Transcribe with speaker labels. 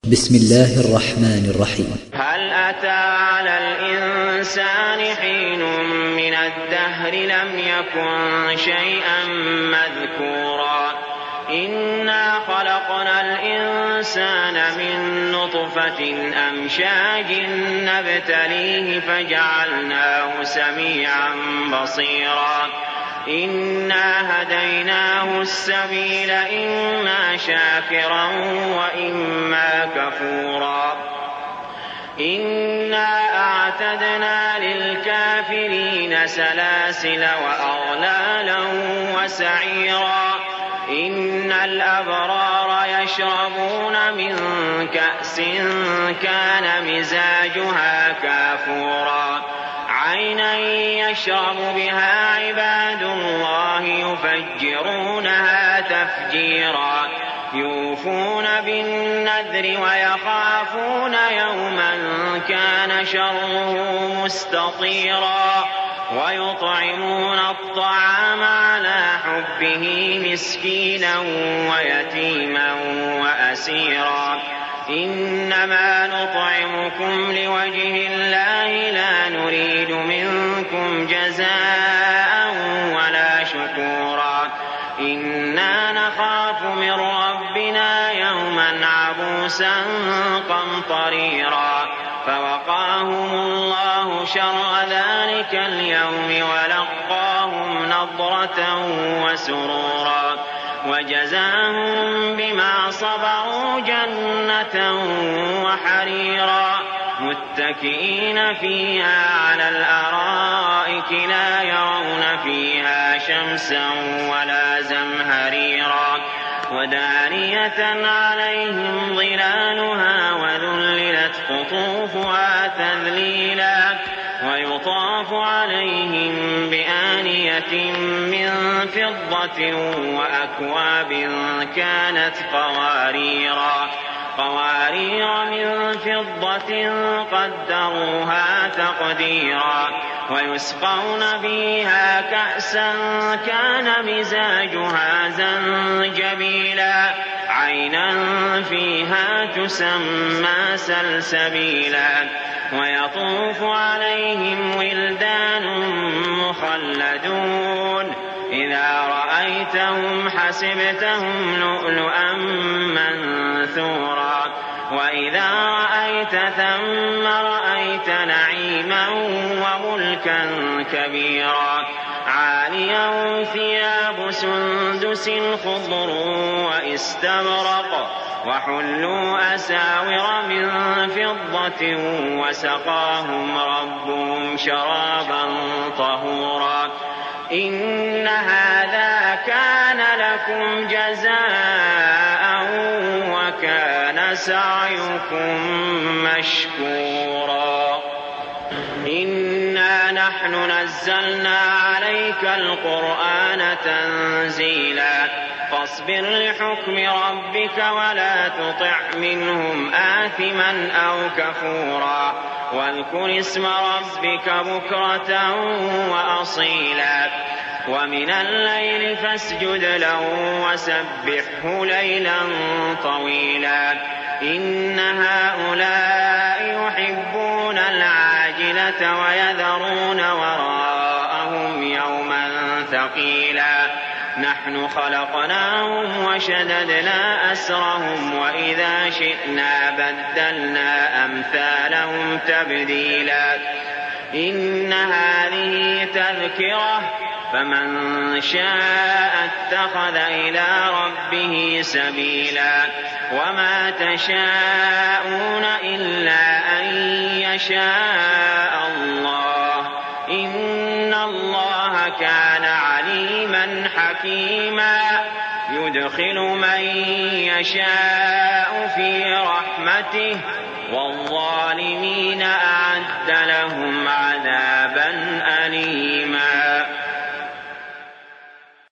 Speaker 1: بسم الله الرحمن الرحيم.
Speaker 2: هل أتى على الإنسان حين من الدهر لم يكن شيئا مذكورا إنا خلقنا الإنسان من نطفة أمشاج نبتليه فجعلناه سميعا بصيرا إنا هديناه السبيل إما شاكرا وإما كفورا إنا أعتدنا للكافرين سلاسل وأغلالا وسعيرا إن الأبرار يشربون من كأس كان مزاجها كافورا عينا يشرب بها عباد الله يفجرونها تفجيرا يوفون بالنذر ويخافون يوما كان شره مستطيرا ويطعمون الطعام على حبه مسكينا ويتيما وأسيرا إنما نطعمكم لوجه الله لا نريد منكم جزاء ولا شكورا إنا نخاف من ربنا يوما عبوسا قمطريرا فوقاهم الله شر ذلك اليوم ولقاهم نضرة وسرورا وجزاهم بما صبروا جنة وحريرا متكئين فيها على الأرائك لا يرون فيها شمسا ولا زمهريرا ودانية عليهم ظلالها وذللت قطوفها تذليلا ويطاف عليهم بآنية من فضة وأكواب كانت قوارير من فضة قدروها تقديرا ويسقون فيها كأسا كان مزاجها زنجبيلا عينا فيها تسمى سلسبيلا ويطوف عليهم ولدان مخلدون إذا رأيتهم حسبتهم لؤلؤا منثورا وإذا رأيت ثم رأيت نعيما وملكا كبيرا عاليا ثياب سندس خضر واستبرق وحلوا أساور من فضة وسقاهم ربهم شرابا طهورا إن هذا كان لكم جزاء وكان سعيكم مشكورا إنا نحن نزلنا عليك القرآن تنزيلا فاصبر لحكم ربك ولا تطع منهم آثما أو كفورا واذكر اسم ربك بكرة وأصيلا ومن الليل فاسجد له وسبحه ليلا طويلا إن هؤلاء يحبون العاجلة ويذرون وراءهم يوما ثقيلا نحن خلقناهم وشددنا أسرهم وإذا شئنا بدلنا أمثالهم تبديلا إن هذه تذكرة فمن شاء اتخذ إلى ربه سبيلا وما تشاءون إلا أن يشاء الله إن الله كان عليما حكيما يدخل من يشاء في رحمته والظالمين أعد لهم عذابا أليما.